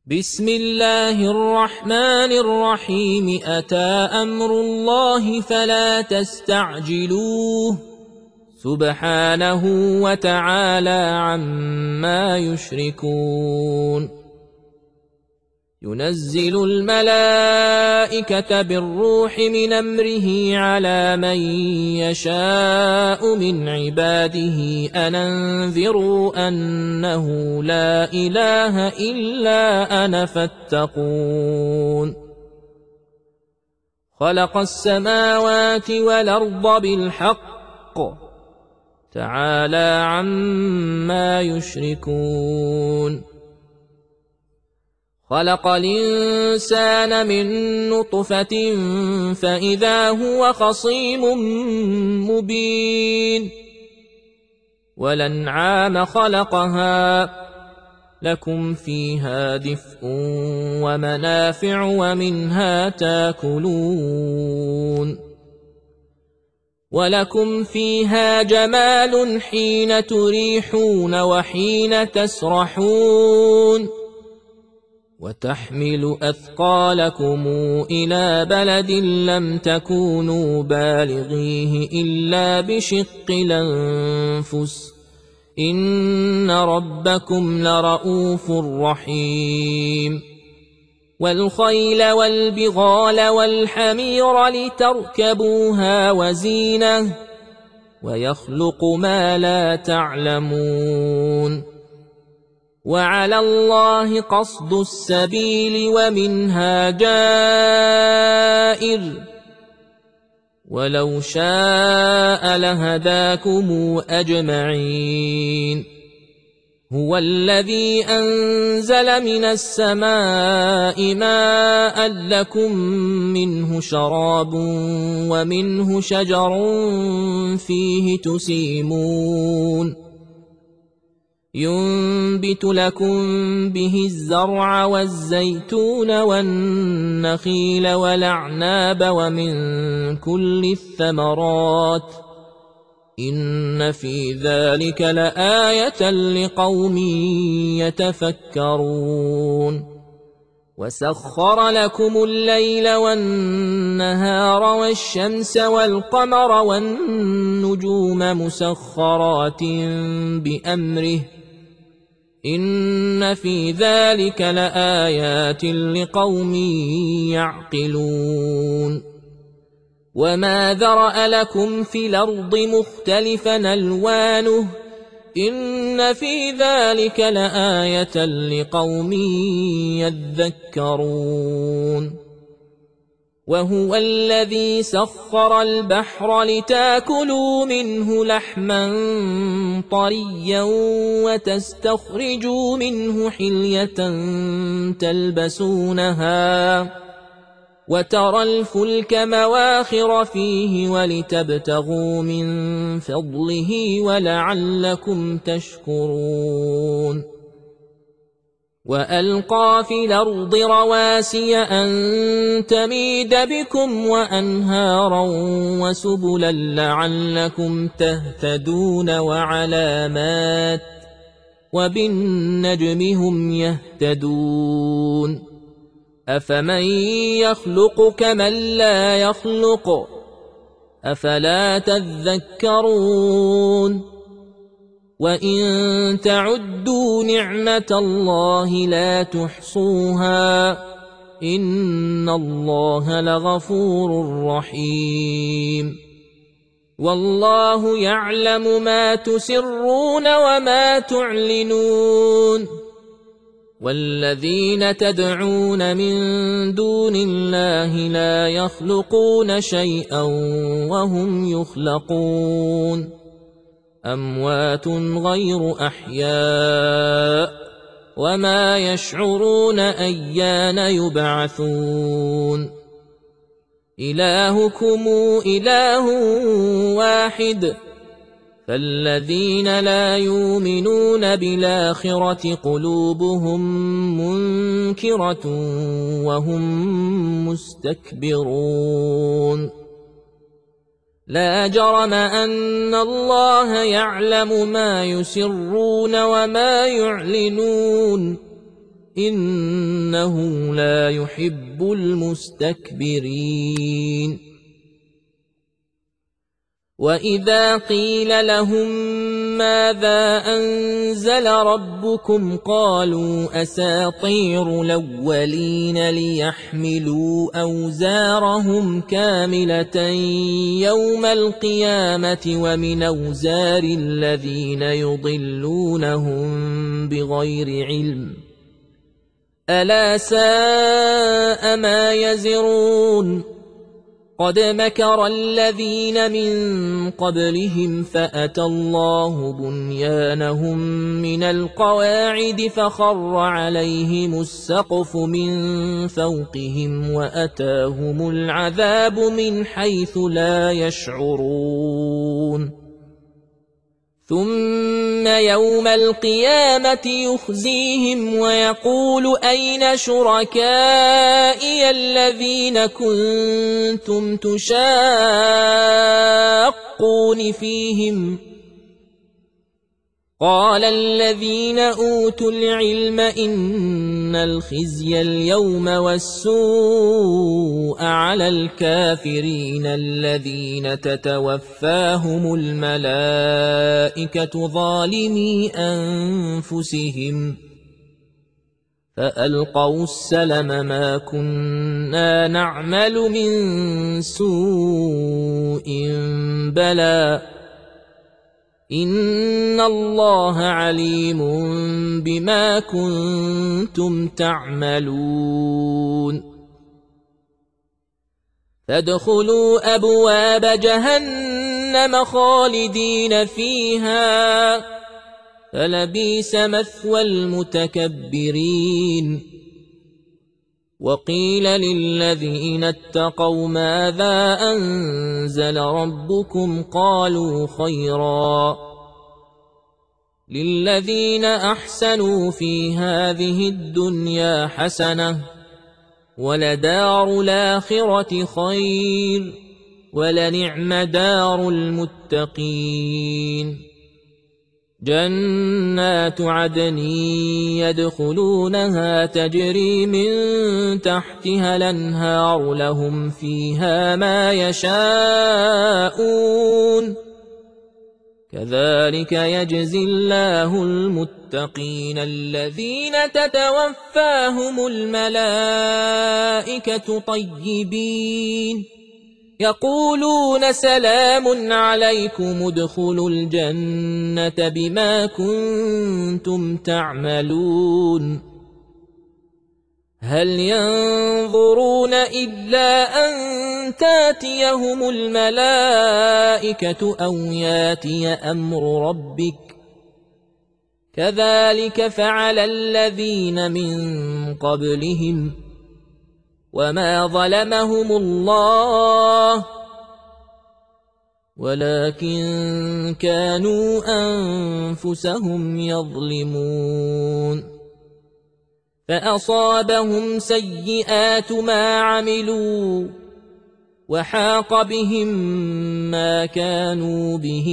بسم الله الرحمن الرحيم. أتى أمر الله فلا تستعجلوه سبحانه وتعالى عما يشركون. ينزل الملائكة بالروح من أمره على من يشاء من عباده أن أنذروا أنه لا إله إلا أنا فاتقون. خلق السماوات والأرض بالحق تعالى عما يشركون. خلق الإنسان من نطفة فإذا هو خصيم مبين. والأنعام خلقها لكم فيها دفء ومنافع ومنها تاكلون. ولكم فيها جمال حين تريحون وحين تسرحون. وتحمل أثقالكم إلى بلد لم تكونوا بالغيه إلا بشق الأنفس إن ربكم لرؤوف رحيم. والخيل والبغال والحمير لتركبوها وزينة ويخلق ما لا تعلمون. وعلى الله قصد السبيل ومنها جائر ولو شاء لهداكم أجمعين. هو الذي أنزل من السماء ماء لكم منه شراب ومنه شجر فيه تسيمون. ينبت لكم به الزرع والزيتون والنخيل والأعناب ومن كل الثمرات إن في ذلك لآية لقوم يتفكرون. وسخر لكم الليل والنهار والشمس والقمر والنجوم مسخرات بأمره إن في ذلك لآيات لقوم يعقلون. وما ذرأ لكم في الأرض مختلفا ألوانه إن في ذلك لآية لقوم يذكرون. وهو الذي سخر البحر لتاكلوا منه لحما طريا وتستخرجوا منه حلية تلبسونها وترى الفلك مواخر فيه ولتبتغوا من فضله ولعلكم تشكرون. وألقى في الأرض رواسي أن تميد بكم وأنهارا وسبلا لعلكم تهتدون وعلامات وبالنجم هم يهتدون. أفمن يخلق كمن لا يخلق أفلا تذكرون. وإن تعدوا نعمة الله لا تحصوها إن الله لغفور رحيم. والله يعلم ما تسرون وما تعلنون. والذين تدعون من دون الله لا يخلقون شيئا وهم يخلقون. أموات غير أحياء وما يشعرون أيان يبعثون. إلهكم إله واحد فالذين لا يؤمنون بالآخرة قلوبهم منكرة وهم مستكبرون. لا جرم أن الله يعلم ما يسرون وما يعلنون إنه لا يحب المستكبرين. وإذا قيل لهم ماذا أنزل ربكم قالوا أساطير الأولين ليحملوا أوزارهم كاملة يوم القيامة ومن أوزار الذين يضلونهم بغير علم ألا ساء ما يزرون. قد مكر الذين من قبلهم فأتى الله بنيانهم من القواعد فخر عليهم السقف من فوقهم وأتاهم العذاب من حيث لا يشعرون. ثم يوم القيامة يخزيهم ويقول أين شركائي الذين كنتم تشاقون فيهم قال الذين أوتوا العلم إن الخزي اليوم والسوء على الكافرين الذين تتوفاهم الملائكة ظالمي أنفسهم فألقوا السلم ما كنا نعمل من سوء بلى إن الله عليم بما كنتم تعملون. فادخلوا أبواب جهنم خالدين فيها فلبئس مثوى المتكبرين. وقيل للذين اتقوا ماذا أنزل ربكم قالوا خيرا للذين أحسنوا في هذه الدنيا حسنة ولدار الآخرة خير ولنعم دار المتقين. جنات عدن يدخلونها تجري من تحتها الأنهار لهم فيها ما يشاءون كذلك يجزي الله المتقين الذين تتوفاهم الملائكة طيبين يقولون سلام عليكم ادخلوا الجنة بما كنتم تعملون. هل ينظرون إلا أن تاتيهم الملائكة أو ياتي أمر ربك كذلك فعل الذين من قبلهم وما ظلمهم الله ولكن كانوا أنفسهم يظلمون. فأصابهم سيئات ما عملوا وحاق بهم ما كانوا به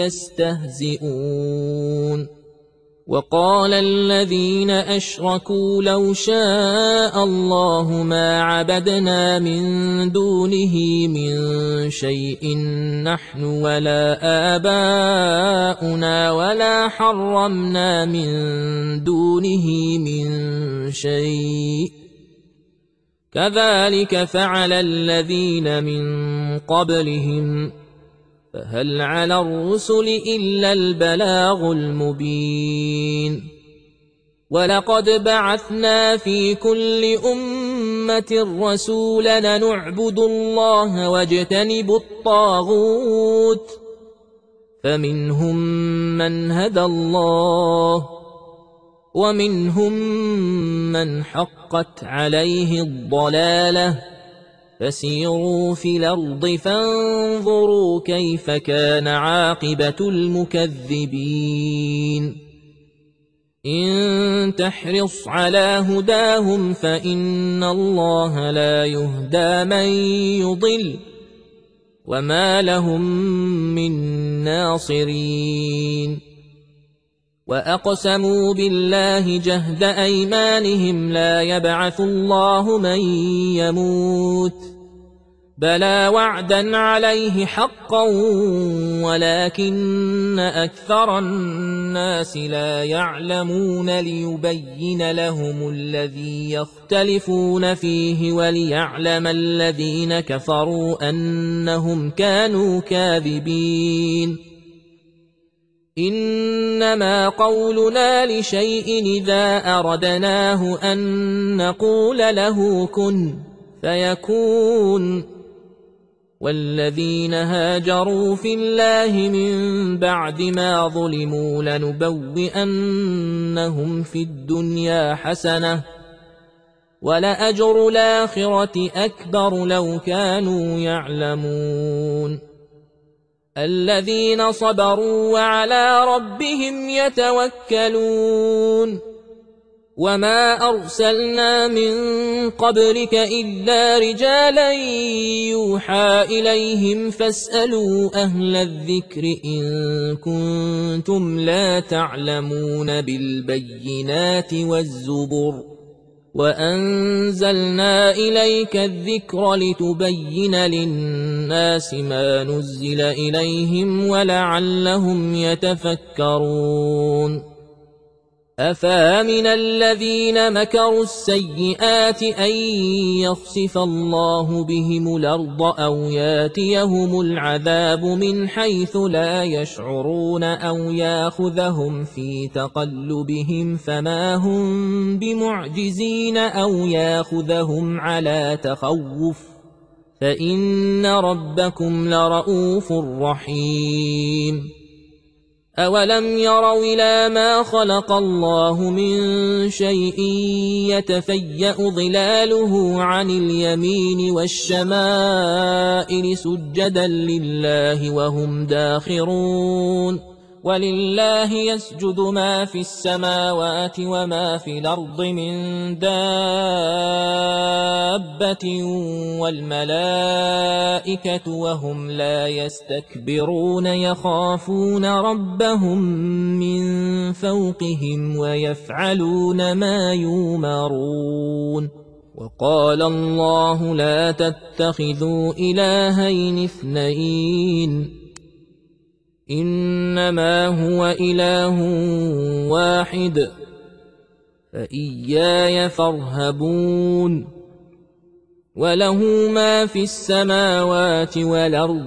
يستهزئون. وقال الذين أشركوا لو شاء الله ما عبدنا من دونه من شيء نحن ولا آباؤنا ولا حرمنا من دونه من شيء كذلك فعل الذين من قبلهم فهل على الرسل إلا البلاغ المبين. ولقد بعثنا في كل أمة رسولا نعبد الله واجتنب الطاغوت فمنهم من هدى الله ومنهم من حقت عليه الضلالة فسيروا في الأرض فانظروا كيف كان عاقبة المكذبين. إن تحرص على هداهم فإن الله لا يهدى من يضل وما لهم من ناصرين. وأقسموا بالله جهد أيمانهم لا يبعث الله من يموت بلى وعدا عليه حقا ولكن أكثر الناس لا يعلمون ليبين لهم الذي يختلفون فيه وليعلم الذين كفروا أنهم كانوا كاذبين إنما قولنا لشيء إذا أردناه أن نقول له كن فيكون والذين هاجروا في الله من بعد ما ظلموا لنبوئنهم في الدنيا حسنة ولأجر الآخرة أكبر لو كانوا يعلمون الذين صبروا وعلى ربهم يتوكلون وما أرسلنا من قبلك إلا رجالا يوحى إليهم فاسألوا أهل الذكر إن كنتم لا تعلمون بالبينات والزبر وأنزلنا إليك الذكر لتبين للناس ما نزل إليهم ولعلهم يتفكرون أفامن الذين مكروا السيئات أن يخسف الله بهم الأرض أو ياتيهم العذاب من حيث لا يشعرون أو ياخذهم في تقلبهم فما هم بمعجزين أو ياخذهم على تخوف فإن ربكم لرؤوف رحيم أولم يروا إلى ما خلق الله من شيء يتفيأ ظلاله عن اليمين والشمائل سجدا لله وهم داخرون ولله يسجد ما في السماوات وما في الأرض من دابة والملائكة وهم لا يستكبرون يخافون ربهم من فوقهم ويفعلون ما يؤمرون وقال الله لا تتخذوا إلهين اثنين إنما هو إله واحد فإياي فارهبون وله ما في السماوات والأرض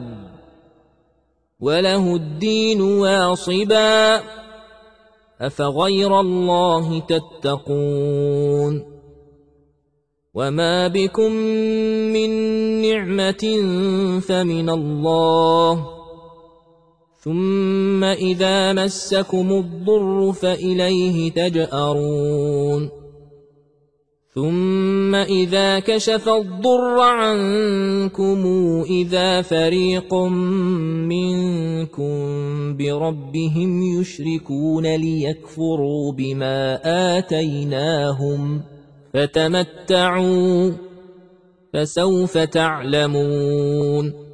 وله الدين واصبا أفغير الله تتقون وما بكم من نعمة فمن الله ثم إذا مسكم الضر فإليه تجأرون ثم إذا كشف الضر عنكم إذا فريق منكم بربهم يشركون ليكفروا بما آتيناهم فتمتعوا فسوف تعلمون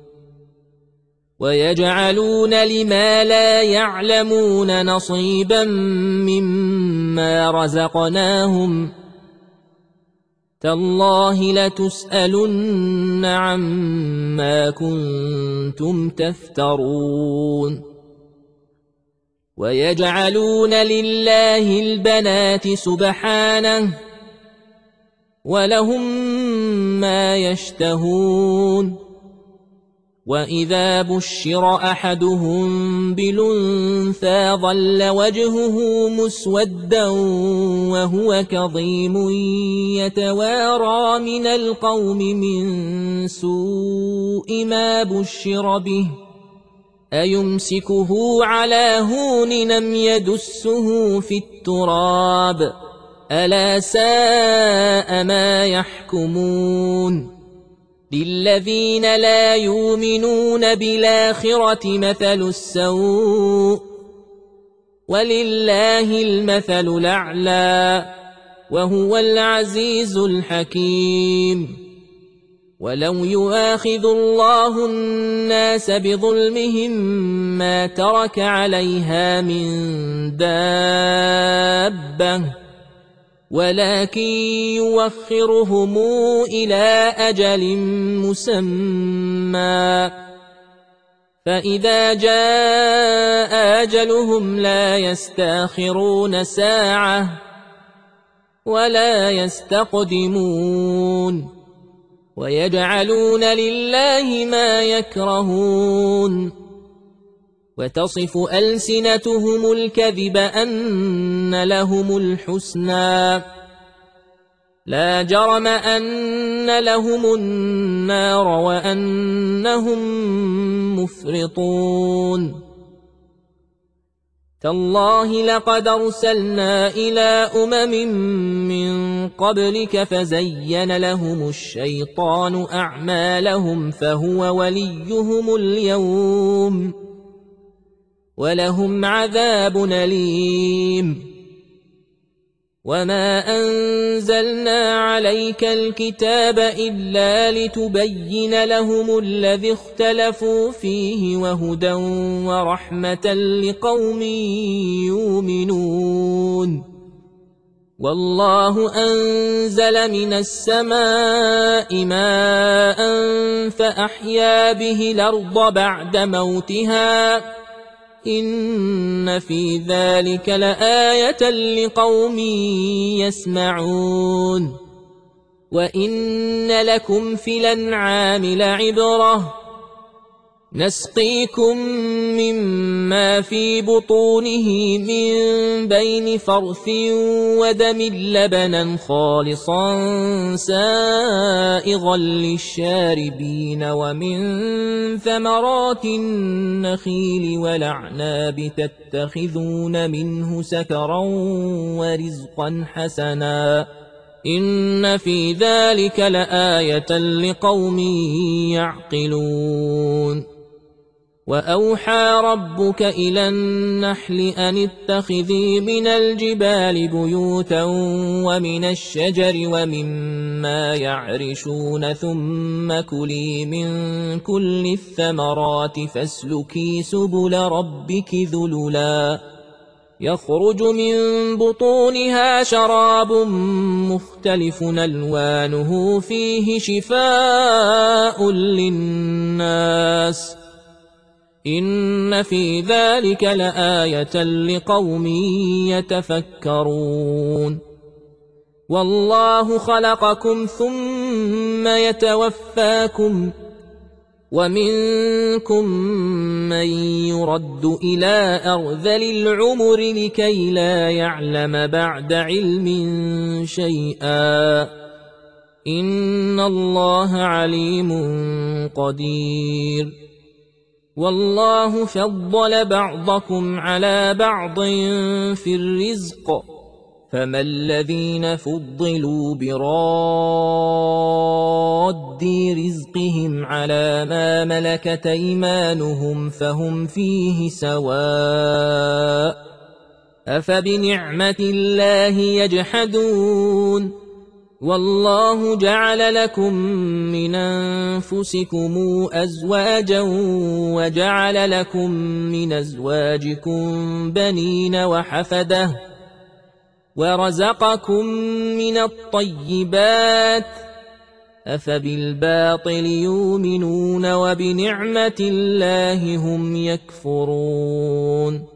ويجعلون لما لا يعلمون نصيبا مما رزقناهم تالله لتسألن عما كنتم تفترون ويجعلون لله البنات سبحانه ولهم ما يشتهون وإذا بشر أحدهم بالأنثى ظل وجهه مسودا وهو كظيم يتوارى من القوم من سوء ما بشر به أيمسكه على هون أم يدسه في التراب ألا ساء ما يحكمون للذين لا يؤمنون بالآخرة مثل السوء ولله المثل الأعلى وهو العزيز الحكيم ولو يؤاخذ الله الناس بظلمهم ما ترك عليها من دابة ولكن يوخرهم إلى أجل مسمى فإذا جاء أجلهم لا يستأخرون ساعة ولا يستقدمون ويجعلون لله ما يكرهون وتصف ألسنتهم الكذب أن لهم الحسنى لا جرم أن لهم النار وأنهم مفرطون تالله لقد أرسلنا إلى من قبلك فزين لهم الشيطان أعمالهم فهو وليهم اليوم ولهم عذاب أليم وما أنزلنا عليك الكتاب إلا لتبين لهم الذي اختلفوا فيه وهدى ورحمة لقوم يؤمنون والله أنزل من السماء ماء فأحيا به الأرض بعد موتها إن في ذلك لآية لقوم يسمعون وإن لكم في الأنعام لعبرة نسقيكم مما في بطونه من بين فرث ودم لبنا خالصا سائغا للشاربين ومن ثمرات النخيل والأعناب تتخذون منه سكرا ورزقا حسنا إن في ذلك لآية لقوم يعقلون وأوحى ربك إلى النحل أن اتخذي من الجبال بيوتا ومن الشجر ومما يعرشون ثم كلي من كل الثمرات فاسلكي سبل ربك ذللا يخرج من بطونها شراب مختلف ألوانه فيه شفاء للناس إن في ذلك لآية لقوم يتفكرون والله خلقكم ثم يتوفاكم ومنكم من يرد إلى أرذل العمر لكي لا يعلم بعد علم شيئا إن الله عليم قدير والله فضل بعضكم على بعض في الرزق فما الذين فضلوا براد رزقهم على ما ملكت أيمانهم فهم فيه سواء أفبنعمة الله يجحدون والله جعل لكم من أنفسكم أزواجا وجعل لكم من أزواجكم بنين وحفدة ورزقكم من الطيبات أفبالباطل يؤمنون وبنعمة الله هم يكفرون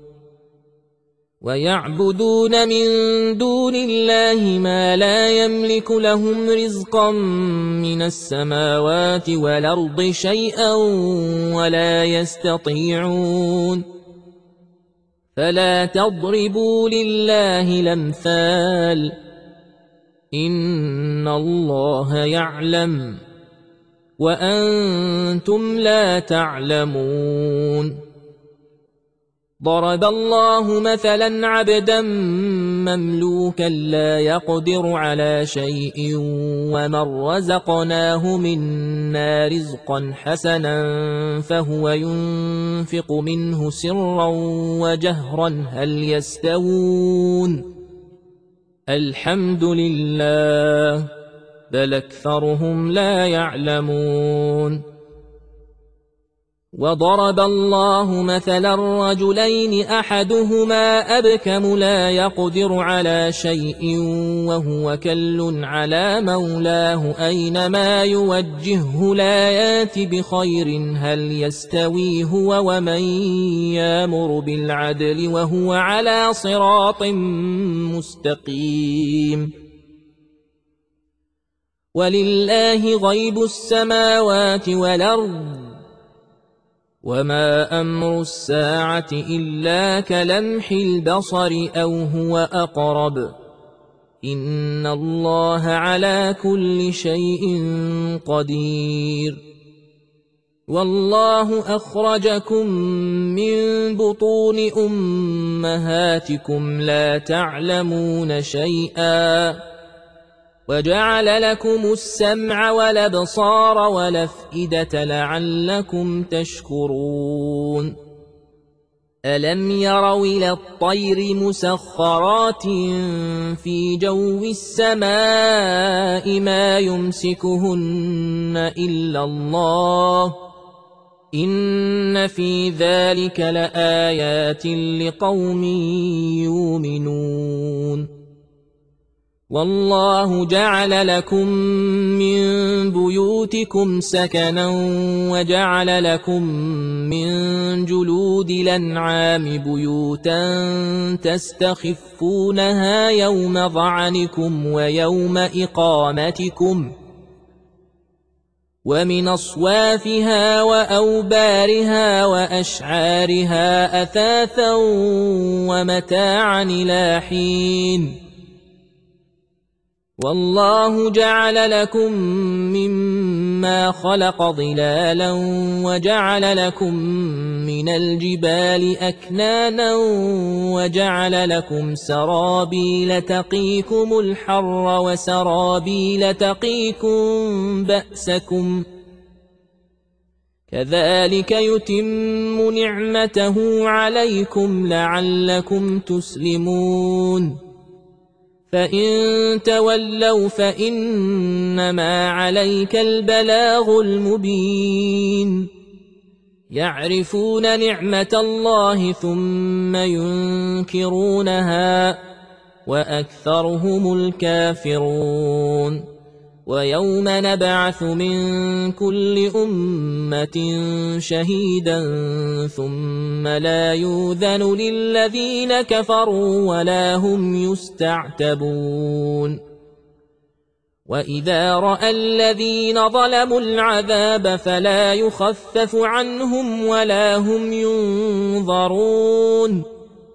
ويعبدون من دون الله ما لا يملك لهم رزقا من السماوات والأرض شيئا ولا يستطيعون فلا تضربوا لله الأمثال إن الله يعلم وأنتم لا تعلمون ضرب الله مثلا عبدا مملوكا لا يقدر على شيء ومن رزقناه منا رزقا حسنا فهو ينفق منه سرا وجهرا هل يستوون الحمد لله بل أكثرهم لا يعلمون. وضرب الله مثلا رجلين أحدهما أبكم لا يقدر على شيء وهو كل على مولاه أينما يوجهه لا يات بخير هل يستوي هو ومن يامر بالعدل وهو على صراط مستقيم. ولله غيب السماوات والأرض وما أمر الساعة إلا كلمح البصر أو هو أقرب إن الله على كل شيء قدير. والله أخرجكم من بطون أمهاتكم لا تعلمون شيئا وجعل لكم السمع والأبصار والأفئدة لعلكم تشكرون. ألم يروا إلى الطير مسخرات في جو السماء ما يمسكهن إلا الله إن في ذلك لآيات لقوم يؤمنون. والله جعل لكم من بيوتكم سكنا وجعل لكم من جلود الأنعام بيوتا تستخفونها يوم ظعنكم ويوم إقامتكم ومن أصوافها وأوبارها وأشعارها أثاثا ومتاعا إلى حين. والله جعل لكم مما خلق ظلالا وجعل لكم من الجبال أكنانا وجعل لكم سرابيل تقيكم الحر وسرابيل تقيكم بأسكم كذلك يتم نعمته عليكم لعلكم تسلمون. فإن تولوا فإنما عليك البلاغ المبين. يعرفون نعمة الله ثم ينكرونها وأكثرهم الكافرون. ويوم نبعث من كل أمة شهيدا ثم لا يؤذن للذين كفروا ولا هم يستعتبون. وإذا رأى الذين ظلموا العذاب فلا يخفف عنهم ولا هم ينظرون.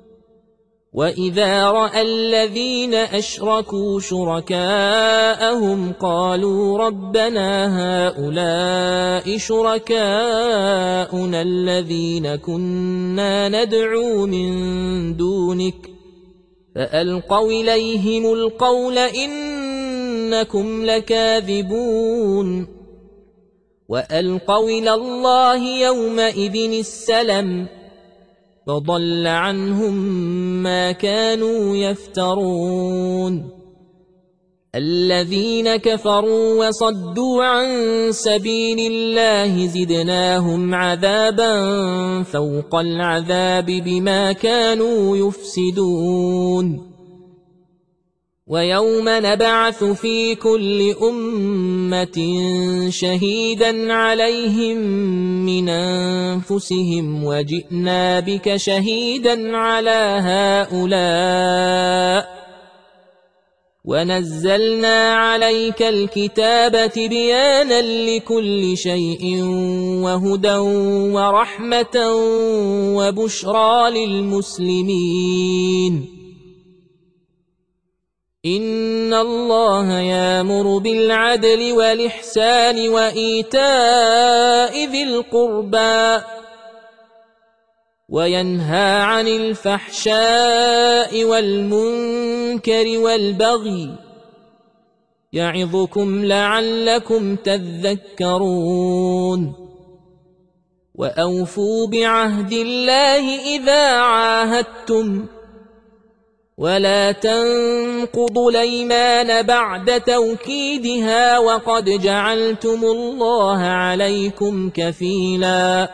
وإذا رأى الذين أشركوا شركاءهم قالوا ربنا هؤلاء شركاؤنا الذين كنا ندعو من دونك فألقوا إليهم القول إنكم لكاذبون. وألقوا إلى الله يومئذ السلم فضل عنهم ما كانوا يفترون. الذين كفروا وصدوا عن سبيل الله زدناهم عذابا فوق العذاب بما كانوا يفسدون. ويوم نبعث في كل أمة شهيدا عليهم من أنفسهم وجئنا بك شهيدا على هؤلاء ونزلنا عليك الكتاب تبيانا لكل شيء وهدى ورحمة وبشرى للمسلمين. إن الله يأمر بالعدل والإحسان وإيتاء ذي القربى وينهى عن الفحشاء والمنكر والبغي يعظكم لعلكم تذكرون. وأوفوا بعهد الله إذا عاهدتم ولا تنقضوا الأيمان بعد توكيدها وقد جعلتم الله عليكم كفيلا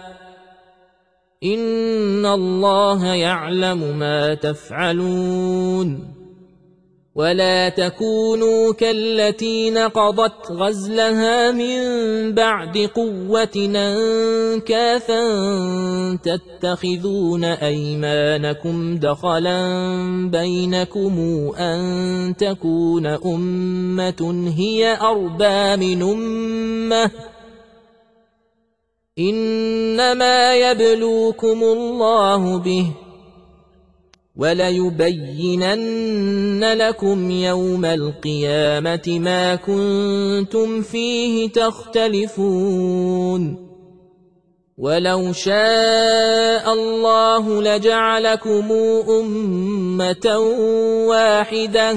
إن الله يعلم ما تفعلون ولا تكونوا كالتي نقضت غزلها من بعد قوة أنكاثا تتخذون أيمانكم دخلا بينكم أن تكون أمة هي أربى من أمة إنما يبلوكم الله به وليبينن لكم يوم القيامة ما كنتم فيه تختلفون ولو شاء الله لجعلكم أمة واحدة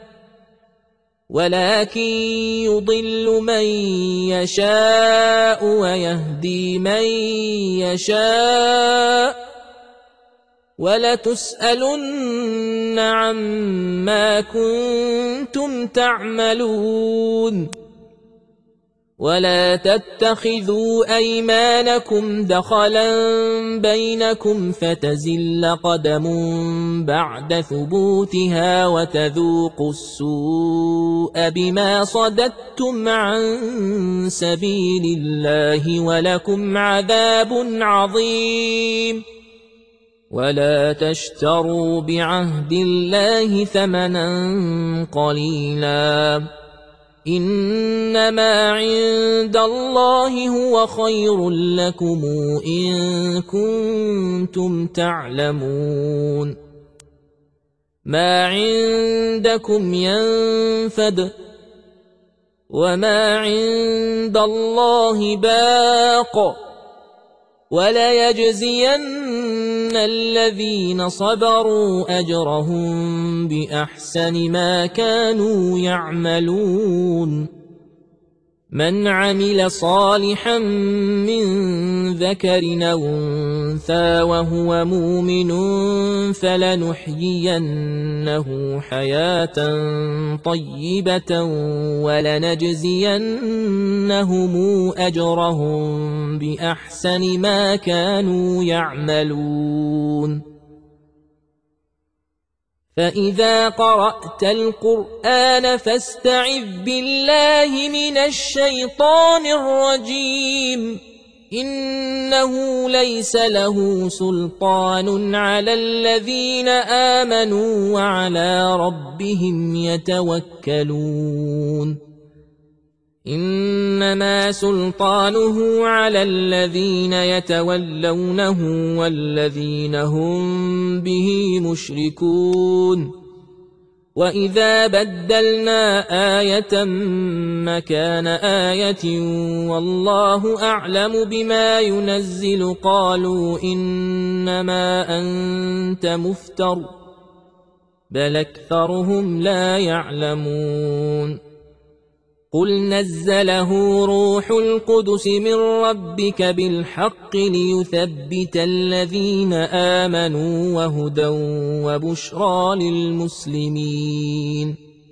ولكن يضل من يشاء ويهدي من يشاء ولتسألن عما كنتم تعملون ولا تتخذوا أيمانكم دخلا بينكم فتزل قدم بعد ثبوتها وتذوقوا السوء بما صددتم عن سبيل الله ولكم عذاب عظيم ولا تشتروا بعهد الله ثمنا قليلا إنما عند الله هو خير لكم إن كنتم تعلمون ما عندكم ينفد وما عند الله باق وليجزين الذين صبروا أجرهم بأحسن ما كانوا يعملون من عمل صالحا من ذكر أو أنثى وهو مؤمن فلنحيينه حياة طيبة ولنجزينهم أجرهم بأحسن ما كانوا يعملون فإذا قرأت القرآن فاستعذ بالله من الشيطان الرجيم إنه ليس له سلطان على الذين آمنوا وعلى ربهم يتوكلون إنما سلطانه على الذين يتولونه والذين هم به مشركون وإذا بدلنا آية مكان آية والله أعلم بما ينزل قالوا إنما أنت مفتر بل أكثرهم لا يعلمون قل نزله روح القدس من ربك بالحق ليثبت الذين آمنوا وهدى وبشرى للمسلمين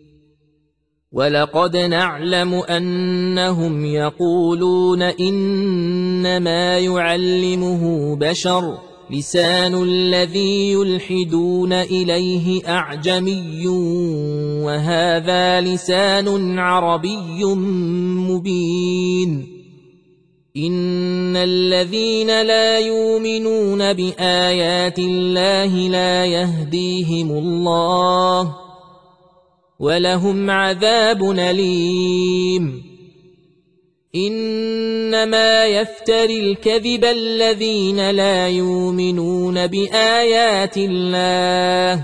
ولقد نعلم أنهم يقولون إنما يعلمه بشر لسان الذي يلحدون إليه أعجمي وهذا لسان عربي مبين إن الذين لا يؤمنون بآيات الله لا يهديهم الله ولهم عذاب أليم إنما يفتري الكذب الذين لا يؤمنون بآيات الله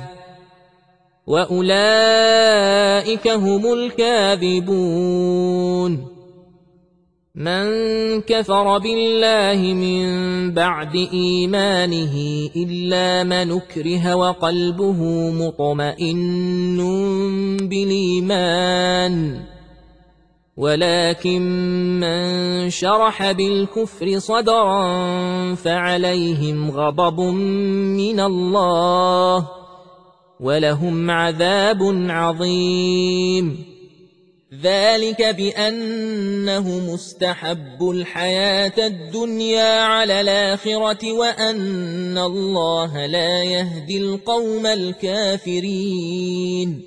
وأولئك هم الكاذبون من كفر بالله من بعد إيمانه إلا من أكره وقلبه مطمئن بالإيمان ولكن من شرح بالكفر صدرا فعليهم غضب من الله ولهم عذاب عظيم. ذلك بأنه مستحب الحياة الدنيا على الآخرة وأن الله لا يهدي القوم الكافرين.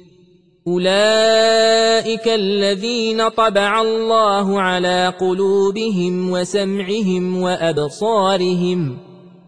أولئك الذين طبع الله على قلوبهم وسمعهم وأبصارهم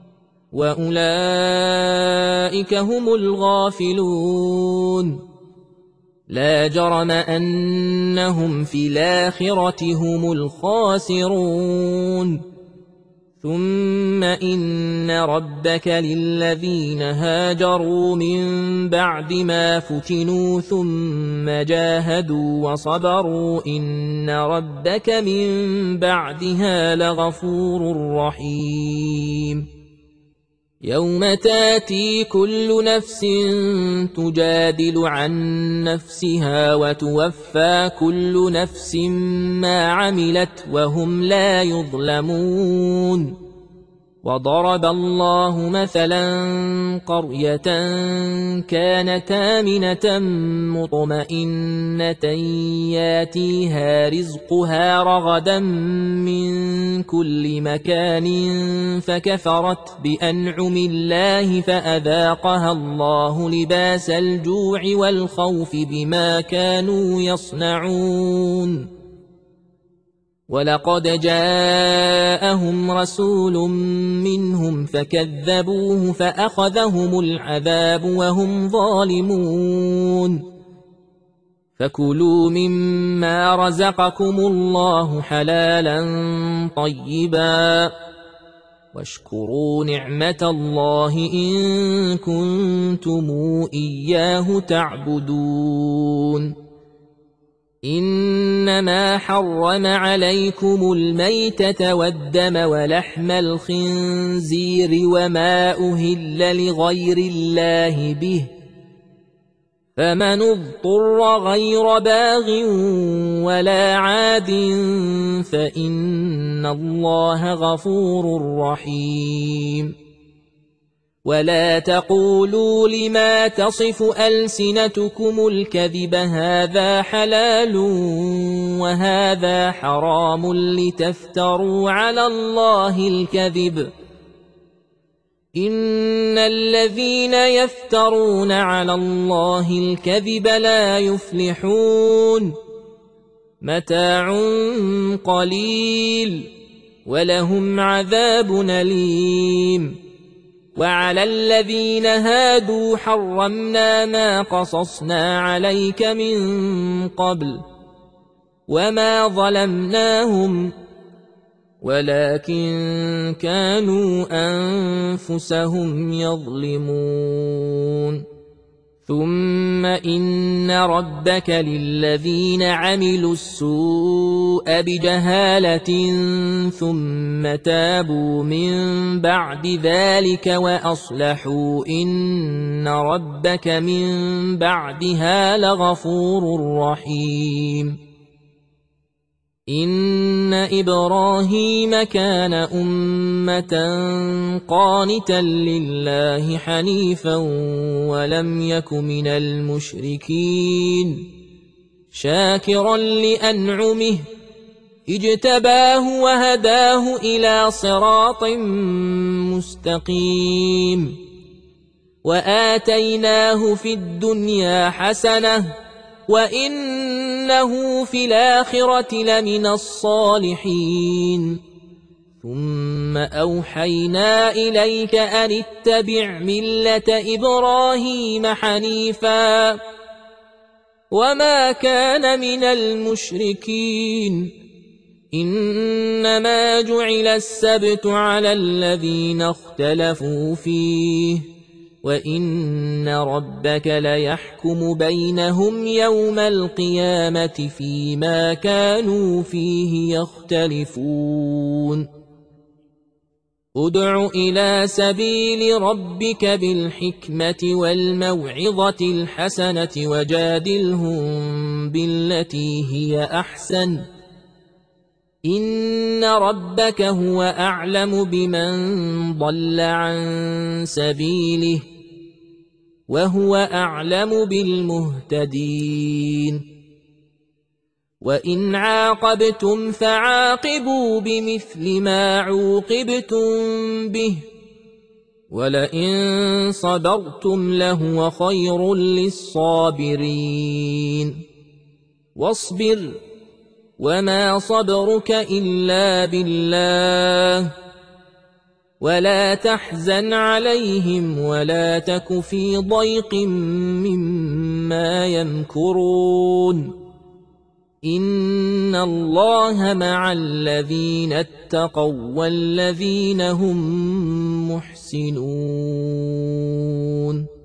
وأولئك هم الغافلون. لا جرم أنهم في الآخرة هم الخاسرون. ثم إن ربك للذين هاجروا من بعد ما فتنوا ثم جاهدوا وصبروا إن ربك من بعدها لغفور رحيم. يوم تاتي كل نفس تجادل عن نفسها وتوفى كل نفس ما عملت وهم لا يظلمون. وضرب الله مثلا قرية كانت آمنة مطمئنة ياتيها رزقها رغدا من كل مكان فكفرت بأنعم الله فأذاقها الله لباس الجوع والخوف بما كانوا يصنعون. ولقد جاءهم رسول منهم فكذبوه فأخذهم العذاب وهم ظالمون. فكلوا مما رزقكم الله حلالا طيبا واشكروا نعمة الله إن كنتم إياه تعبدون. إنما حرم عليكم الميتة والدم ولحم الخنزير وما أهل لغير الله به فمن اضطر غير باغ ولا عاد فإن الله غفور رحيم. ولا تقولوا لما تصف ألسنتكم الكذب هذا حلال وهذا حرام لتفتروا على الله الكذب. إن الذين يفترون على الله الكذب لا يفلحون. متاع قليل ولهم عذاب أليم. وعلى الذين هادوا حرمنا ما قصصنا عليك من قبل وما ظلمناهم ولكن كانوا أنفسهم يظلمون. ثم إن ربك للذين عملوا السوء بجهالة ثم تابوا من بعد ذلك وأصلحوا إن ربك من بعدها لغفور رحيم. إن إبراهيم كان أمة قانتا لله حنيفا ولم يك من المشركين شاكرا لأنعمه اجتباه وهداه إلى صراط مستقيم. وآتيناه في الدنيا حسنة وإنه في الآخرة لمن الصالحين. ثم أوحينا إليك أن اتبع ملة إبراهيم حنيفا وما كان من المشركين. إنما جعل السبت على الذين اختلفوا فيه وإن ربك ليحكم بينهم يوم القيامة فيما كانوا فيه يختلفون. ادع إلى سبيل ربك بالحكمة والموعظة الحسنة وجادلهم بالتي هي أحسن إن ربك هو أعلم بمن ضل عن سبيله وهو أعلم بالمهتدين وإن عاقبتم فعاقبوا بمثل ما عوقبتم به ولئن صبرتم لهو خير للصابرين واصبر وما صبرك إلا بالله ولا تحزن عليهم ولا تك في ضيق مما يمكرون إن الله مع الذين اتقوا والذين هم محسنون